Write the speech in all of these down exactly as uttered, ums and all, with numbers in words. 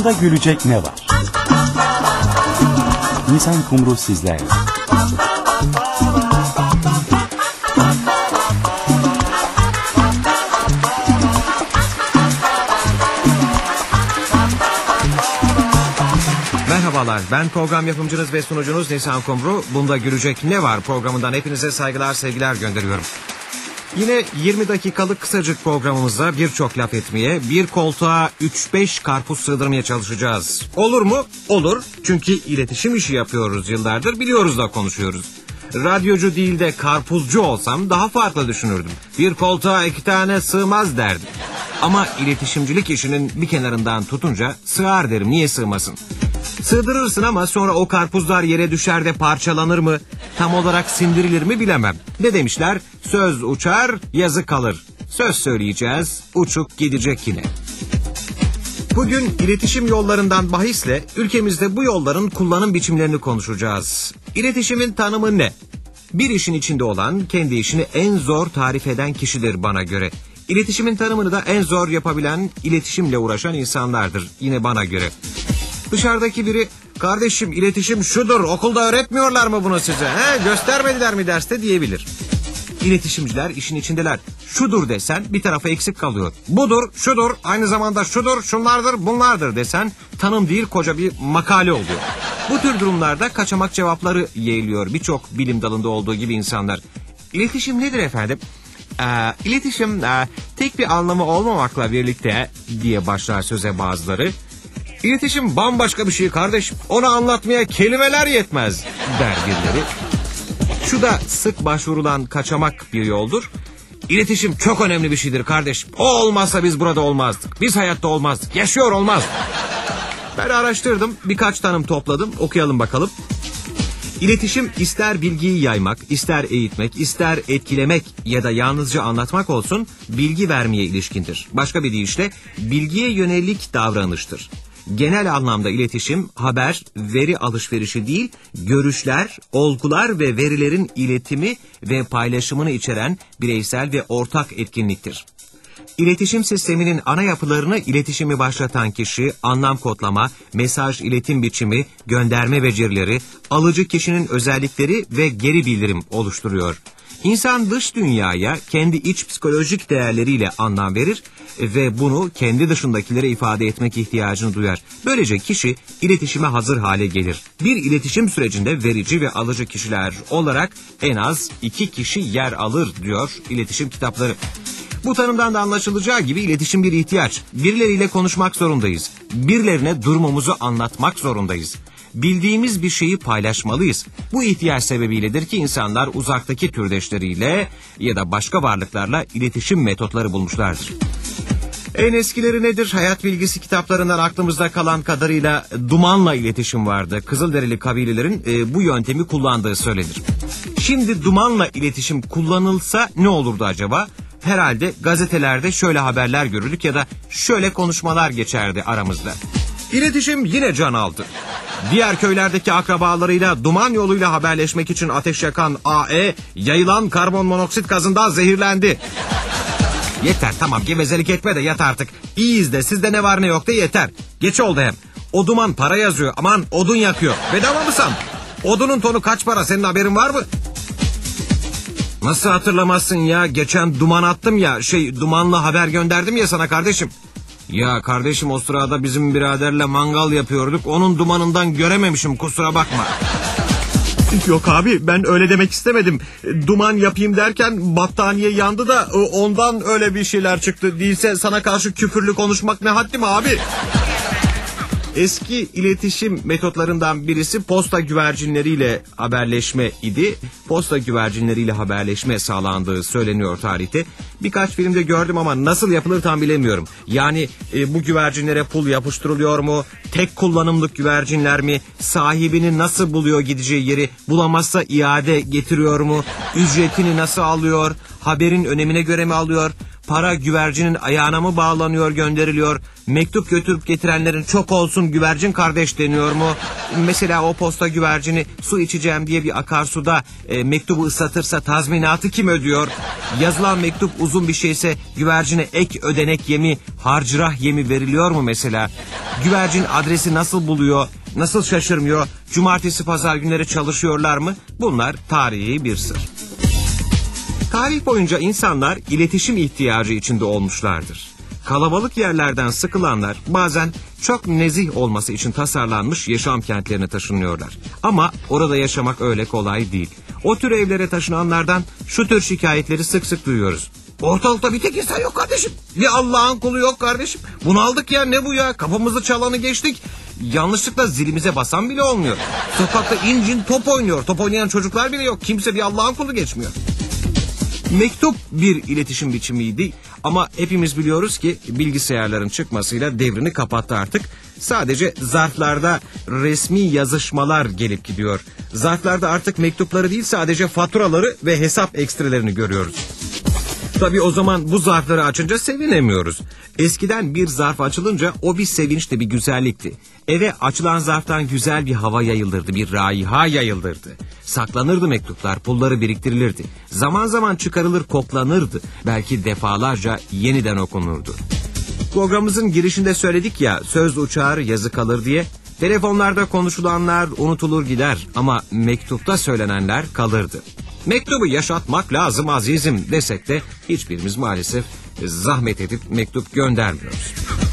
Bunda gülecek ne var? Nisan Kumru sizlerle. Merhabalar, ben program yapımcınız ve sunucunuz Nisan Kumru. Bunda gülecek ne var programından hepinize saygılar, sevgiler gönderiyorum. Yine yirmi dakikalık kısacık programımızda birçok laf etmeye, bir koltuğa üç beş karpuz sığdırmaya çalışacağız. Olur mu? Olur. Çünkü iletişim işi yapıyoruz yıllardır, biliyoruz da konuşuyoruz. Radyocu değil de karpuzcu olsam daha farklı düşünürdüm. Bir koltuğa iki tane sığmaz derdim. Ama iletişimcilik işinin bir kenarından tutunca sığar derim, niye sığmasın? Sığdırırsın ama sonra o karpuzlar yere düşer de parçalanır mı? Tam olarak sindirilir mi bilemem. Ne demişler? Söz uçar, yazı kalır. Söz söyleyeceğiz, uçup gidecek yine. Bugün iletişim yollarından bahisle ülkemizde bu yolların kullanım biçimlerini konuşacağız. İletişimin tanımı ne? Bir işin içinde olan, kendi işini en zor tarif eden kişidir bana göre. İletişimin tanımını da en zor yapabilen, iletişimle uğraşan insanlardır yine bana göre. Dışarıdaki biri, kardeşim iletişim şudur, okulda öğretmiyorlar mı bunu size, he? Göstermediler mi derste diyebilir. İletişimciler işin içindeler. Şudur desen bir tarafa eksik kalıyor. Budur, şudur, aynı zamanda şudur, şunlardır, bunlardır desen tanım değil koca bir makale oluyor. Bu tür durumlarda kaçamak cevapları yeğliyor birçok bilim dalında olduğu gibi insanlar. İletişim nedir efendim? Ee, iletişim e, tek bir anlamı olmamakla birlikte diye başlar söze bazıları. İletişim bambaşka bir şey kardeşim. Onu anlatmaya kelimeler yetmez der birileri. Şu da sık başvurulan kaçamak bir yoldur. İletişim çok önemli bir şeydir kardeşim. O olmazsa biz burada olmazdık. Biz hayatta olmazdık. Yaşıyor olmazdık. Ben araştırdım. Birkaç tanım topladım. Okuyalım bakalım. İletişim ister bilgiyi yaymak, ister eğitmek, ister etkilemek ya da yalnızca anlatmak olsun bilgi vermeye ilişkindir. Başka bir deyişle bilgiye yönelik davranıştır. Genel anlamda iletişim, haber, veri alışverişi değil, görüşler, olgular ve verilerin iletimi ve paylaşımını içeren bireysel ve ortak etkinliktir. İletişim sisteminin ana yapılarını iletişimi başlatan kişi, anlam kodlama, mesaj iletim biçimi, gönderme becerileri, alıcı kişinin özellikleri ve geri bildirim oluşturuyor. İnsan dış dünyaya kendi iç psikolojik değerleriyle anlam verir ve bunu kendi dışındakilere ifade etmek ihtiyacını duyar. Böylece kişi iletişime hazır hale gelir. Bir iletişim sürecinde verici ve alıcı kişiler olarak en az iki kişi yer alır diyor iletişim kitapları. Bu tanımdan da anlaşılacağı gibi iletişim bir ihtiyaç. Birileriyle konuşmak zorundayız. Birilerine durumumuzu anlatmak zorundayız. Bildiğimiz bir şeyi paylaşmalıyız. Bu ihtiyaç sebebiyledir ki insanlar uzaktaki türdeşleriyle ya da başka varlıklarla iletişim metotları bulmuşlardır. En eskileri nedir? Hayat bilgisi kitaplarından aklımızda kalan kadarıyla dumanla iletişim vardı. Kızılderili kabilelerin e, bu yöntemi kullandığı söylenir. Şimdi dumanla iletişim kullanılsa ne olurdu acaba? Herhalde gazetelerde şöyle haberler görürdük ya da şöyle konuşmalar geçerdi aramızda. İletişim yine can aldı. Diğer köylerdeki akrabalarıyla duman yoluyla haberleşmek için ateş yakan A E, yayılan karbon monoksit gazından zehirlendi. Yeter tamam gevezelik etme de yat artık. İyiyiz de sizde ne var ne yok da yeter. Geç oldu hem. O duman para yazıyor, aman odun yakıyor. Bedava mı san? Odunun tonu kaç para, senin haberin var mı? Nasıl hatırlamazsın ya, geçen duman attım ya, şey dumanla haber gönderdim ya sana kardeşim. Ya kardeşim o sırada bizim biraderle mangal yapıyorduk, onun dumanından görememişim, kusura bakma. Yok abi ben öyle demek istemedim. Duman yapayım derken battaniye yandı da ondan öyle bir şeyler çıktı. Değilse sana karşı küfürlü konuşmak ne haddim abi. Eski iletişim metotlarından birisi posta güvercinleriyle haberleşme idi. Posta güvercinleriyle haberleşme sağlandığı söyleniyor tarihte. Birkaç filmde gördüm ama nasıl yapılır tam bilemiyorum. Yani e, bu güvercinlere pul yapıştırılıyor mu? Tek kullanımlık güvercinler mi? Sahibini nasıl buluyor, gideceği yeri bulamazsa iade getiriyor mu? Ücretini nasıl alıyor? Haberin önemine göre mi alıyor? para güvercinin ayağına mı bağlanıyor, gönderiliyor? Mektup götürüp getirenlerin çok olsun güvercin kardeş deniyor mu? Mesela o posta güvercini su içeceğim diye bir akarsuda e, mektubu ıslatırsa tazminatı kim ödüyor? Yazılan mektup uzun bir şeyse güvercine ek ödenek yemi, harcırah yemi veriliyor mu mesela? Güvercin adresi nasıl buluyor? Nasıl şaşırmıyor? Cumartesi pazar günleri çalışıyorlar mı? Bunlar tarihi bir sır. Tarih boyunca insanlar iletişim ihtiyacı içinde olmuşlardır. Kalabalık yerlerden sıkılanlar bazen çok nezih olması için tasarlanmış yaşam kentlerine taşınıyorlar. Ama orada yaşamak öyle kolay değil. O tür evlere taşınanlardan şu tür şikayetleri sık sık duyuyoruz. Ortalıkta bir tek insan yok kardeşim. Bir Allah'ın kulu yok kardeşim. Bunaldık ya, ne bu ya? Kapımızı çalanı geçtik. Yanlışlıkla zilimize basan bile olmuyor. Sokakta incin top oynuyor. Top oynayan çocuklar bile yok. Kimse bir Allah'ın kulu geçmiyor. Mektup bir iletişim biçimiydi ama hepimiz biliyoruz ki bilgisayarların çıkmasıyla devrini kapattı artık. Sadece zarflarda resmi yazışmalar gelip gidiyor. Zarflarda artık mektupları değil, sadece faturaları ve hesap ekstrelerini görüyoruz. Tabii o zaman bu zarfları açınca sevinemiyoruz. Eskiden bir zarf açılınca o bir sevinçti, bir güzellikti. Eve açılan zarftan güzel bir hava yayılırdı, bir raiha yayılırdı. Saklanırdı mektuplar, pulları biriktirilirdi. Zaman zaman çıkarılır, koklanırdı. Belki defalarca yeniden okunurdu. Programımızın girişinde söyledik ya, söz uçar yazı kalır diye. Telefonlarda konuşulanlar unutulur gider ama mektupta söylenenler kalırdı. Mektubu yaşatmak lazım azizim desek de hiçbirimiz maalesef zahmet edip mektup göndermiyoruz.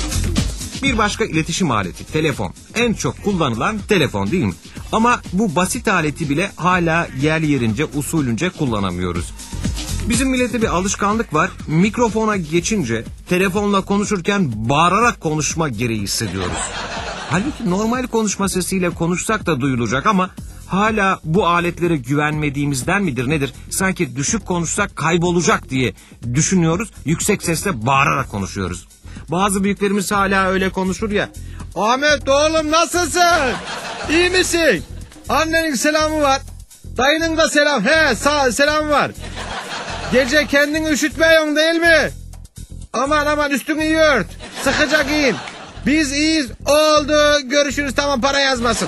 Bir başka iletişim aleti telefon. En çok kullanılan telefon değil mi? Ama bu basit aleti bile hala yerli yerince usulünce kullanamıyoruz. Bizim millete bir alışkanlık var. Mikrofona geçince telefonla konuşurken bağırarak konuşma gereği hissediyoruz. Halbuki normal konuşma sesiyle konuşsak da duyulacak ama hala bu aletlere güvenmediğimizden midir nedir? Sanki düşük konuşsak kaybolacak diye düşünüyoruz. Yüksek sesle bağırarak konuşuyoruz. Bazı büyüklerimiz hala öyle konuşur ya. Ahmet oğlum nasılsın? İyi misin? Annenin selamı var. Dayının da selam. He sağ selam var. Gece kendini üşütmeyorsun değil mi? Aman aman üstünü iyi ört. Sıkıca giyin. Biz iyiyiz. Oldu. Görüşürüz. Tamam, para yazmasın.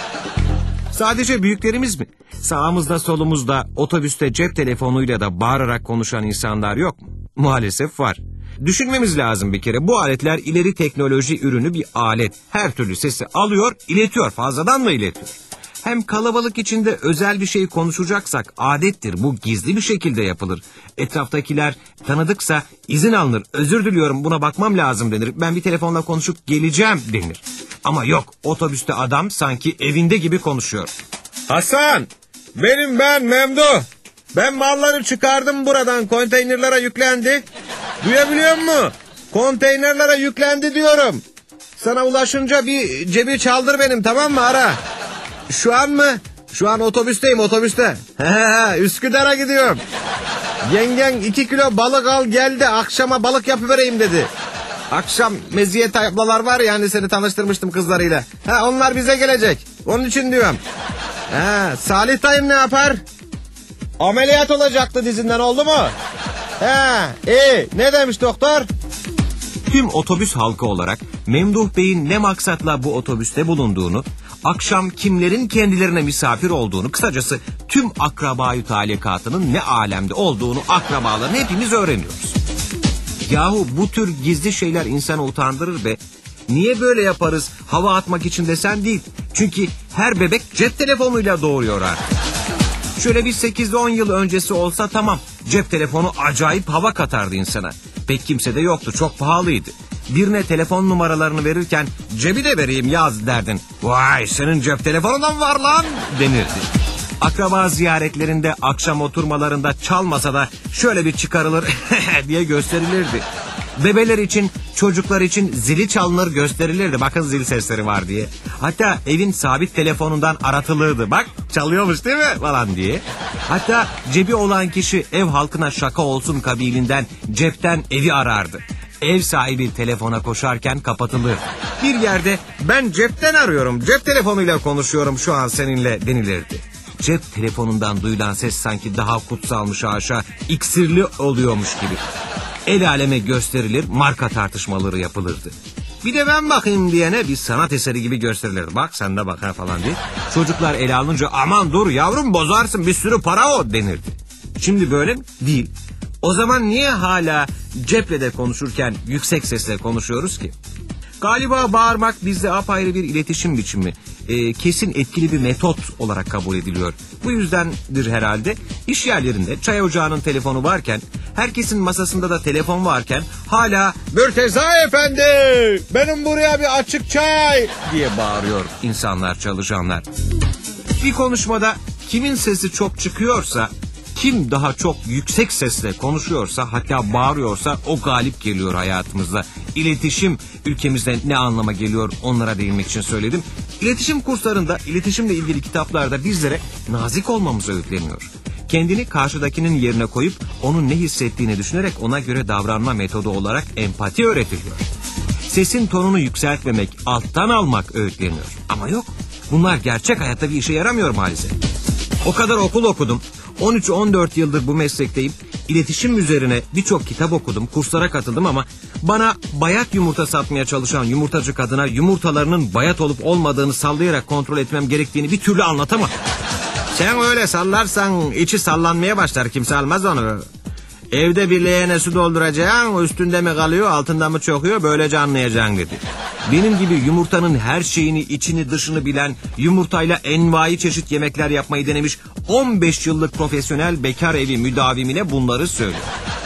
Sadece büyüklerimiz mi? Sağımızda solumuzda otobüste cep telefonuyla da bağırarak konuşan insanlar yok mu? Maalesef var. Düşünmemiz lazım bir kere. Bu aletler ileri teknoloji ürünü bir alet. Her türlü sesi alıyor, iletiyor. Fazladan da iletiyor. Hem kalabalık içinde özel bir şey konuşacaksak adettir. Bu gizli bir şekilde yapılır. Etraftakiler tanıdıksa izin alınır. Özür diliyorum, buna bakmam lazım denir. Ben bir telefonla konuşup geleceğim denir. Ama yok, otobüste adam sanki evinde gibi konuşuyor. Hasan, benim ben Memduh. Ben malları çıkardım buradan, konteynerlara yüklendi. Duyabiliyor musun? Konteynerlara yüklendi diyorum. Sana ulaşınca bir cebi çaldır benim, tamam mı, ara. Şu an mı? Şu an otobüsteyim, otobüste. He he, Üsküdar'a gidiyorum. Yengen iki kilo balık al geldi, akşama balık yapıvereyim dedi. Akşam meziyet ablalar var ya, hani seni tanıştırmıştım kızlarıyla. Ha, onlar bize gelecek. Onun için diyorum. Ha, Salih dayım ne yapar? Ameliyat olacaktı dizinden, oldu mu? Ha, iyi. Ne demiş doktor? Tüm otobüs halkı olarak Memduh Bey'in ne maksatla bu otobüste bulunduğunu, akşam kimlerin kendilerine misafir olduğunu, kısacası tüm akrabayı talikatının ne alemde olduğunu, akrabalarını hepimiz öğreniyoruz. Yahu bu tür gizli şeyler insanı utandırır be. Niye böyle yaparız? Hava atmak için desen değil. Çünkü her bebek cep telefonuyla doğuyor artık. Şöyle bir sekiz on yıl öncesi olsa tamam. Cep telefonu acayip hava katardı insana. Pek kimse de yoktu, çok pahalıydı. Birine telefon numaralarını verirken cebi de vereyim yaz derdin. Vay, senin cep telefonundan var lan denirdi. Akraba ziyaretlerinde, akşam oturmalarında çalmasa da şöyle bir çıkarılır diye gösterilirdi. Bebeler için, çocuklar için zili çalınır gösterilirdi. Bakın zil sesleri var diye. Hatta evin sabit telefonundan aratılırdı. Bak çalıyormuş değil mi falan diye. Hatta cebi olan kişi ev halkına şaka olsun kabilinden cepten evi arardı. Ev sahibi telefona koşarken kapatılır. Bir yerde ben cepten arıyorum, cep telefonuyla konuşuyorum şu an seninle denilirdi. Cep telefonundan duyulan ses sanki daha kutsalmış, haşa, iksirli oluyormuş gibi. El aleme gösterilir, marka tartışmaları yapılırdı. Bir de ben bakayım diyene bir sanat eseri gibi gösterilirdi. Bak sen de bak ha falan diye. Çocuklar ele alınca aman dur yavrum bozarsın bir sürü para o denirdi. Şimdi böyle değil. O zaman niye hala ceple konuşurken yüksek sesle konuşuyoruz ki? Galiba bağırmak bizde apayrı bir iletişim biçimi, e, kesin etkili bir metot olarak kabul ediliyor. Bu yüzdendir herhalde iş yerlerinde çay ocağının telefonu varken, herkesin masasında da telefon varken hala "Mürteza efendi, benim buraya bir açık çay" diye bağırıyor insanlar, çalışanlar. Bir konuşmada kimin sesi çok çıkıyorsa, kim daha çok yüksek sesle konuşuyorsa, hatta bağırıyorsa o galip geliyor hayatımızda. İletişim ülkemizde ne anlama geliyor onlara değinmek için söyledim. İletişim kurslarında, iletişimle ilgili kitaplarda bizlere nazik olmamız öğütleniyor. Kendini karşıdakinin yerine koyup onun ne hissettiğini düşünerek ona göre davranma metodu olarak empati öğretiliyor. Sesin tonunu yükseltmemek, alttan almak öğütleniyor. Ama yok, bunlar gerçek hayatta bir işe yaramıyor maalesef. O kadar okul okudum. on üç on dört yıldır bu meslekteyim. İletişim üzerine birçok kitap okudum, kurslara katıldım ama bana bayat yumurta satmaya çalışan yumurtacı kadına yumurtalarının bayat olup olmadığını sallayarak kontrol etmem gerektiğini bir türlü anlatamam. Sen öyle sallarsan içi sallanmaya başlar, kimse almaz onu. Evde bir leğene su dolduracaksın, üstünde mi kalıyor, altında mı çokuyor, böylece anlayacaksın dedi. Benim gibi yumurtanın her şeyini, içini, dışını bilen, yumurtayla envai çeşit yemekler yapmayı denemiş on beş yıllık profesyonel bekar evi müdavimine bunları söylüyor.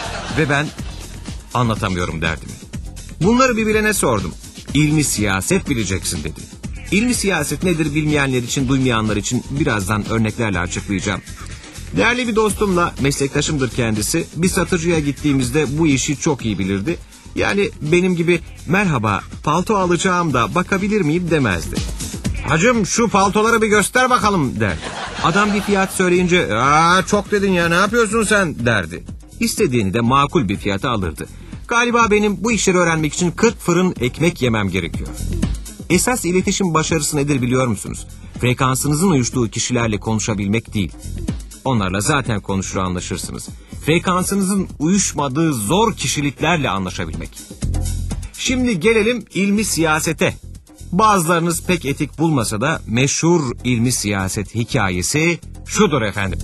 Ve ben anlatamıyorum derdimi. Bunları bir bilene sordum. İlmi siyaset bileceksin dedi. İlmi siyaset nedir bilmeyenler için, duymayanlar için birazdan örneklerle açıklayacağım. Değerli bir dostumla, meslektaşımdır kendisi, bir satıcıya gittiğimizde bu işi çok iyi bilirdi. Yani benim gibi merhaba palto alacağım da bakabilir miyim demezdi. Hacım şu paltoları bir göster bakalım derdi. Adam bir fiyat söyleyince aa çok dedin ya ne yapıyorsun sen derdi. İstediğini de makul bir fiyata alırdı. Galiba benim bu işleri öğrenmek için kırk fırın ekmek yemem gerekiyor. Esas iletişim başarısı nedir biliyor musunuz? Frekansınızın uyuştuğu kişilerle konuşabilmek değil. Onlarla zaten konuşur anlaşırsınız. Frekansınızın uyuşmadığı zor kişiliklerle anlaşabilmek. Şimdi gelelim ilmi siyasete. Bazılarınız pek etik bulmasa da meşhur ilmi siyaset hikayesi şudur efendim.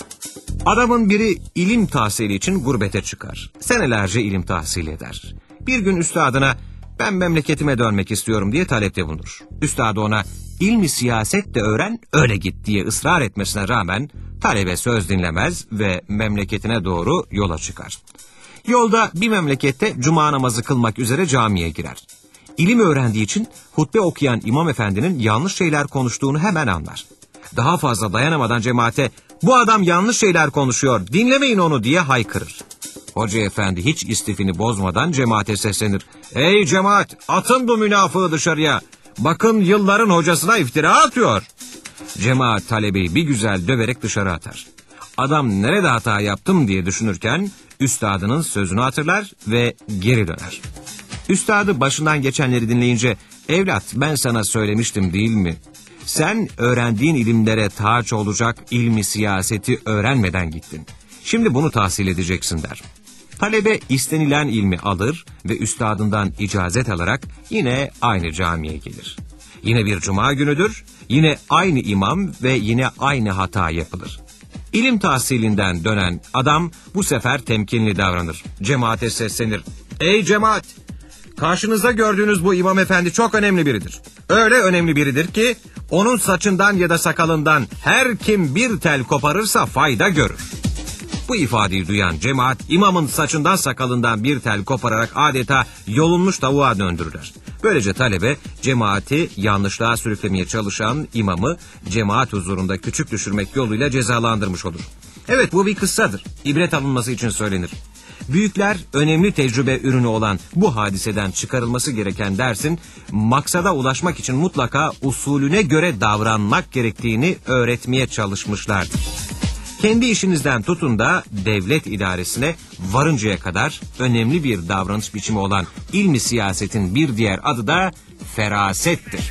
Adamın biri ilim tahsili için gurbete çıkar. Senelerce ilim tahsil eder. Bir gün üstadına ben memleketime dönmek istiyorum diye talepte bulunur. Üstadı ona ilmi siyaset de öğren öyle git diye ısrar etmesine rağmen talebe söz dinlemez ve memleketine doğru yola çıkar. Yolda bir memlekette cuma namazı kılmak üzere camiye girer. İlim öğrendiği için hutbe okuyan imam efendinin yanlış şeyler konuştuğunu hemen anlar. Daha fazla dayanamadan cemaate bu adam yanlış şeyler konuşuyor dinlemeyin onu diye haykırır. Hoca efendi hiç istifini bozmadan cemaate seslenir. Ey cemaat atın bu münafığı dışarıya. Bakın yılların hocasına iftira atıyor. Cemaat talebeyi bir güzel döverek dışarı atar. Adam nerede hata yaptım diye düşünürken üstadının sözünü hatırlar ve geri döner. Üstadı başından geçenleri dinleyince evlat ben sana söylemiştim değil mi? Sen öğrendiğin ilimlere taç olacak ilmi siyaseti öğrenmeden gittin. Şimdi bunu tahsil edeceksin der. Talebe istenilen ilmi alır ve üstadından icazet alarak yine aynı camiye gelir. Yine bir cuma günüdür, yine aynı imam ve yine aynı hata yapılır. İlim tahsilinden dönen adam bu sefer temkinli davranır. Cemaate seslenir. Ey cemaat! Karşınızda gördüğünüz bu imam efendi çok önemli biridir. Öyle önemli biridir ki onun saçından ya da sakalından her kim bir tel koparırsa fayda görür. Bu ifadeyi duyan cemaat imamın saçından sakalından bir tel kopararak adeta yolunmuş tavuğa döndürürler. Böylece talebe cemaati yanlışlığa sürüklemeye çalışan imamı cemaat huzurunda küçük düşürmek yoluyla cezalandırmış olur. Evet bu bir kıssadır. İbret alınması için söylenir. Büyükler önemli tecrübe ürünü olan bu hadiseden çıkarılması gereken dersin maksada ulaşmak için mutlaka usulüne göre davranmak gerektiğini öğretmeye çalışmışlardır. Kendi işinizden tutun da devlet idaresine varıncaya kadar önemli bir davranış biçimi olan ilmi siyasetin bir diğer adı da ferasettir.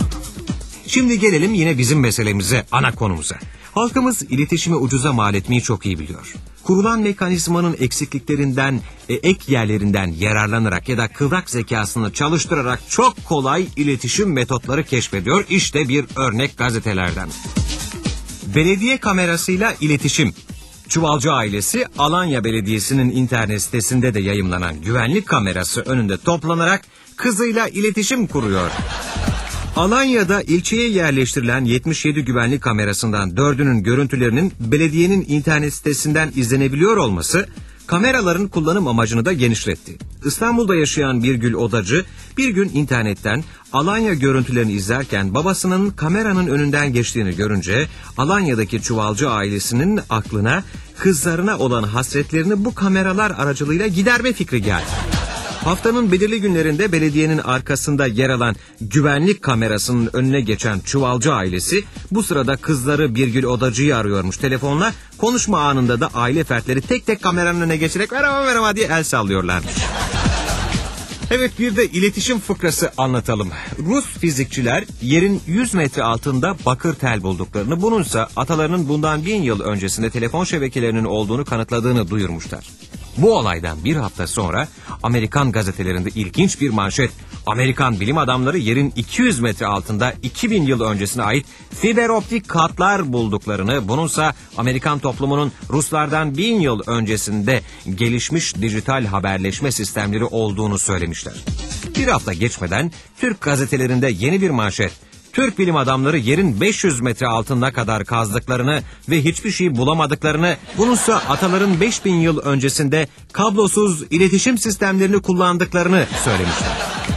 Şimdi gelelim yine bizim meselemize, ana konumuza. Halkımız iletişimi ucuza mal etmeyi çok iyi biliyor. kurulan mekanizmanın eksikliklerinden, e, ek yerlerinden yararlanarak ya da kıvrak zekasını çalıştırarak çok kolay iletişim metotları keşfediyor. İşte bir örnek gazetelerden. Belediye kamerasıyla iletişim. Çuvalcı ailesi Alanya Belediyesi'nin internet sitesinde de yayımlanan güvenlik kamerası önünde toplanarak kızıyla iletişim kuruyor. Alanya'da ilçeye yerleştirilen yetmiş yedi güvenlik kamerasından dördünün görüntülerinin belediyenin internet sitesinden izlenebiliyor olması kameraların kullanım amacını da genişletti. İstanbul'da yaşayan Birgül Odacı bir gün internetten Alanya görüntülerini izlerken babasının kameranın önünden geçtiğini görünce Alanya'daki Çuvalcı ailesinin aklına kızlarına olan hasretlerini bu kameralar aracılığıyla giderme fikri geldi. Haftanın belirli günlerinde belediyenin arkasında yer alan güvenlik kamerasının önüne geçen Çuvalcı ailesi bu sırada kızları Birgül Odacı'yı arıyormuş telefonla. Konuşma anında da aile fertleri tek tek kameranın önüne geçerek merhaba merhaba diye el sallıyorlarmış. Evet, bir de iletişim fıkrası anlatalım. Rus fizikçiler yerin yüz metre altında bakır tel bulduklarını, bununsa atalarının bundan bin yıl öncesinde telefon şebekelerinin olduğunu kanıtladığını duyurmuşlar. Bu olaydan bir hafta sonra Amerikan gazetelerinde ilginç bir manşet. Amerikan bilim adamları yerin iki yüz metre altında iki bin yıl öncesine ait fiber optik katlar bulduklarını, bununsa Amerikan toplumunun Ruslardan bin yıl öncesinde gelişmiş dijital haberleşme sistemleri olduğunu söylemişler. Bir hafta geçmeden Türk gazetelerinde yeni bir manşet. Türk bilim adamları yerin beş yüz metre altına kadar kazdıklarını ve hiçbir şey bulamadıklarını, bununsa ataların beş bin yıl öncesinde kablosuz iletişim sistemlerini kullandıklarını söylemişler.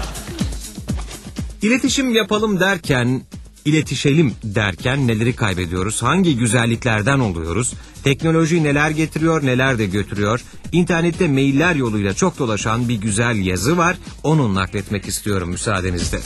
İletişim yapalım derken, iletişelim derken neleri kaybediyoruz? Hangi güzelliklerden oluyoruz? Teknoloji neler getiriyor, neler de götürüyor? İnternette mailler yoluyla çok dolaşan bir güzel yazı var. Onu nakletmek istiyorum müsaadenizle.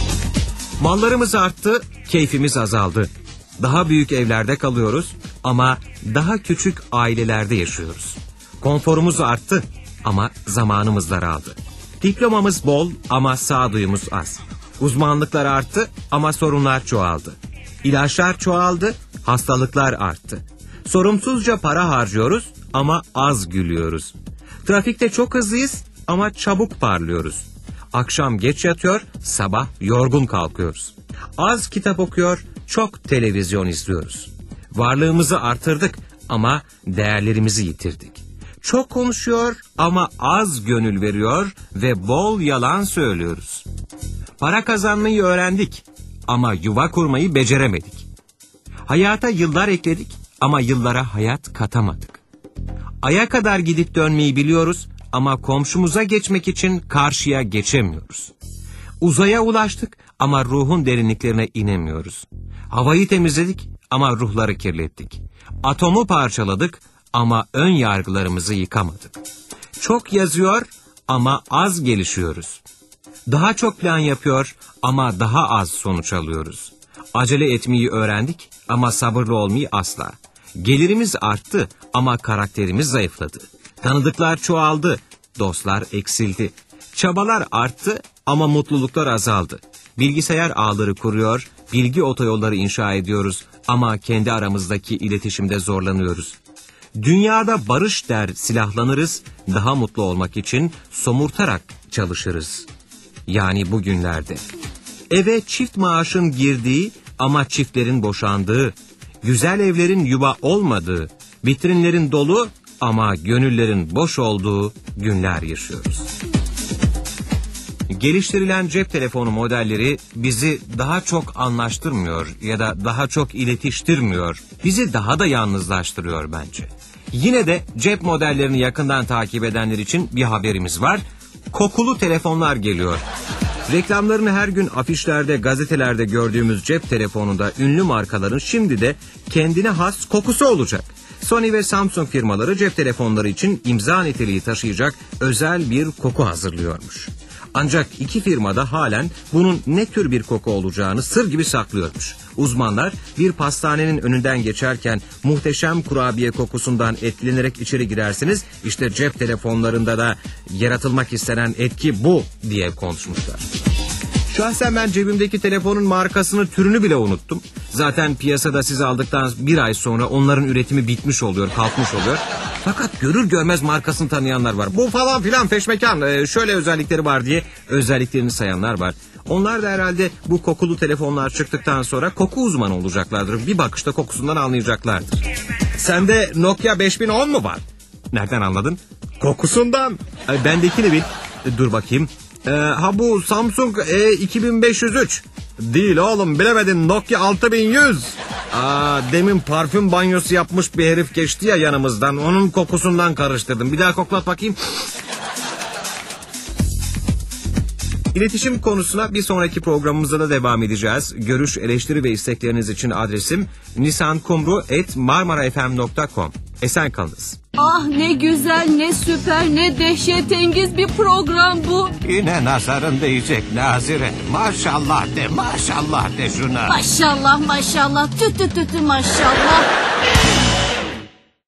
Mallarımız arttı, keyfimiz azaldı. Daha büyük evlerde kalıyoruz ama daha küçük ailelerde yaşıyoruz. Konforumuz arttı ama zamanımız daraldı. Diplomamız bol ama sağduyumuz az. Uzmanlıklar arttı ama sorunlar çoğaldı. İlaçlar çoğaldı, hastalıklar arttı. Sorumsuzca para harcıyoruz ama az gülüyoruz. Trafikte çok hızlıyız ama çabuk parlıyoruz. Akşam geç yatıyor, sabah yorgun kalkıyoruz. Az kitap okuyor, çok televizyon izliyoruz. Varlığımızı artırdık ama değerlerimizi yitirdik. Çok konuşuyor ama az gönül veriyor ve bol yalan söylüyoruz. Para kazanmayı öğrendik ama yuva kurmayı beceremedik. Hayata yıllar ekledik ama yıllara hayat katamadık. Ay'a kadar gidip dönmeyi biliyoruz ama komşumuza geçmek için karşıya geçemiyoruz. Uzaya ulaştık ama ruhun derinliklerine inemiyoruz. Havayı temizledik ama ruhları kirlettik. Atomu parçaladık ama ön yargılarımızı yıkamadık. Çok yazıyor ama az gelişiyoruz. Daha çok plan yapıyor ama daha az sonuç alıyoruz. Acele etmeyi öğrendik ama sabırlı olmayı asla. Gelirimiz arttı ama karakterimiz zayıfladı. Tanıdıklar çoğaldı, dostlar eksildi. Çabalar arttı ama mutluluklar azaldı. Bilgisayar ağları kuruyor, bilgi otoyolları inşa ediyoruz ama kendi aramızdaki iletişimde zorlanıyoruz. Dünyada barış der silahlanırız, daha mutlu olmak için somurtarak çalışırız. Yani bugünlerde. Eve çift maaşın girdiği ama çiftlerin boşandığı, güzel evlerin yuva olmadığı, vitrinlerin dolu ama gönüllerin boş olduğu günler yaşıyoruz. Geliştirilen cep telefonu modelleri bizi daha çok anlaştırmıyor ya da daha çok iletiştirmiyor. Bizi daha da yalnızlaştırıyor bence. Yine de cep modellerini yakından takip edenler için bir haberimiz var. Kokulu telefonlar geliyor. Reklamlarını her gün afişlerde, gazetelerde gördüğümüz cep telefonunda ünlü markaların şimdi de kendine has kokusu olacak. Sony ve Samsung firmaları cep telefonları için imza niteliği taşıyacak özel bir koku hazırlıyormuş. Ancak iki firma da halen bunun ne tür bir koku olacağını sır gibi saklıyormuş. Uzmanlar bir pastanenin önünden geçerken muhteşem kurabiye kokusundan etkilenerek içeri girersiniz, işte cep telefonlarında da yaratılmak istenen etki bu diye konuşmuşlar. Şahsen ben cebimdeki telefonun markasını, türünü bile unuttum. Zaten piyasada siz aldıktan bir ay sonra onların üretimi bitmiş oluyor, kalkmış oluyor. Fakat görür görmez markasını tanıyanlar var. Bu falan filan feşmekan e, şöyle özellikleri var diye özelliklerini sayanlar var. Onlar da herhalde bu kokulu telefonlar çıktıktan sonra koku uzmanı olacaklardır. Bir bakışta kokusundan anlayacaklardır. Sende Nokia beş bin on mu var? Nereden anladın? Kokusundan. E, bendekini bil. E, dur bakayım. E, ha bu Samsung E iki bin beş yüz üç. Değil oğlum, bilemedin, Nokia altı bin yüz. Aa, demin parfüm banyosu yapmış bir herif geçti ya yanımızdan. Onun kokusundan karıştırdım. Bir daha koklat bakayım. İletişim konusuna bir sonraki programımızda da devam edeceğiz. Görüş, eleştiri ve istekleriniz için adresim nisankumru at marmarafm nokta com. Esen kalınız. Ah ne güzel, ne süper, ne dehşetengiz bir program bu. Yine nazarın değecek Nazire. Maşallah de, maşallah de şuna. Maşallah maşallah, tü tü tü tü maşallah.